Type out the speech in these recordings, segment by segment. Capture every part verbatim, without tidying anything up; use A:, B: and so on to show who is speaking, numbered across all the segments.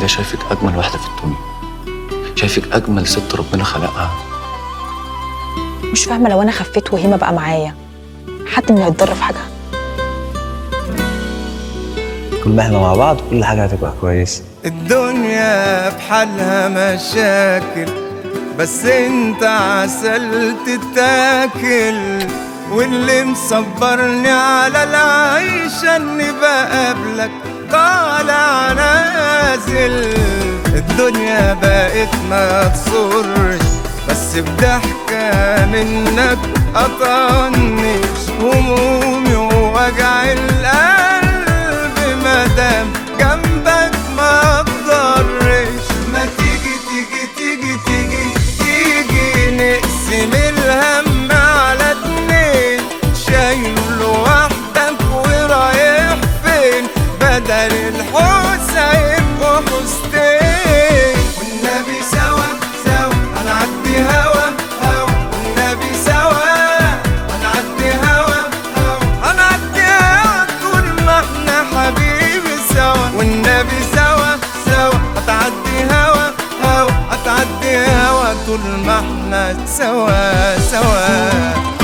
A: كده شايفك أجمل واحدة في الدنيا، شايفك أجمل ست ربنا خلقها.
B: مش فاهمة لو أنا خفيت وهيما بقى معايا حد من هيتضر في حاجة؟
C: كل ما احنا مع بعض كل حاجة هتبقى كويسة.
D: الدنيا بحالها مشاكل بس انت عسل تتاكل، واللي مصبرني على العيشة اني بقابلك طالع نازل. الدنيا بقت ما تصرش بس بضحكة منك أطنش همومي ووجع القلب مادام جنبك ما تضرش. ما تيجي تيجي تيجي تيجي تيجي نقسم الهم على اتنين، شايل لوحدك ورايح فين؟ بدل الحوسة يبقوا حوستين. والنبي سوا سوا هنعدي هوا هوا، والنبي سوا هنعدي هوا هوا، هنعدي هوا طول ما احنا حبيبي سوا. والنبي سوا سوا هتعدي هوا هوا، هتعدي هوا طول ما احنا سوا سوا.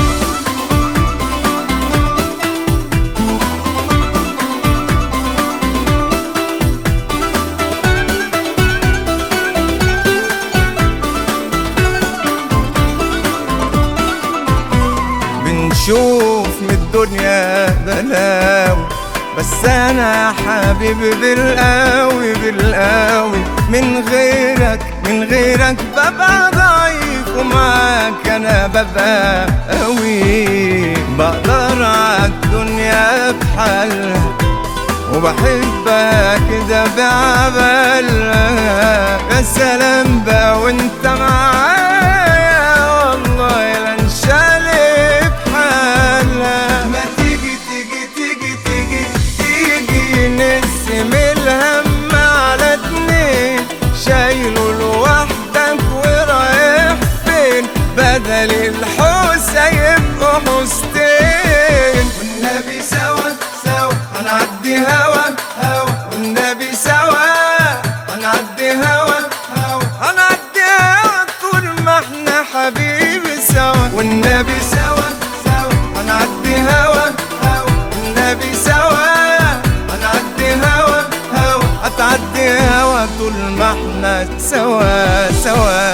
D: بنشوف من الدنيا بلاوي بس انا يا حبيبي بالقوي بالقوي، من غيرك من غيرك ببقى ضعيف ومعاك انا ببقى قوي. بقدر عالدنيا بحالها وبحبها كده بعبالها. يا سلام بقى وانت معايا والله لا انشالي بحالها. ما تيجي تيجي تيجي تيجي تيجي نقسم الهم على اتنين، شايله لوحدك ورايح فين؟ بدل الحوسة يبقوا حوستين. والنبي سوا سوا هنعدي هوا هوا، والنبي سوا هنعدي هوا هوا، هنعدي هوا طول ما احنا حبيبي سوا. والنبي سوا سوا هنعدي هوا هوا، والنبي سوا هنعدي هوا هوا، هتعدي هوا طول ما احنا سوا سوا.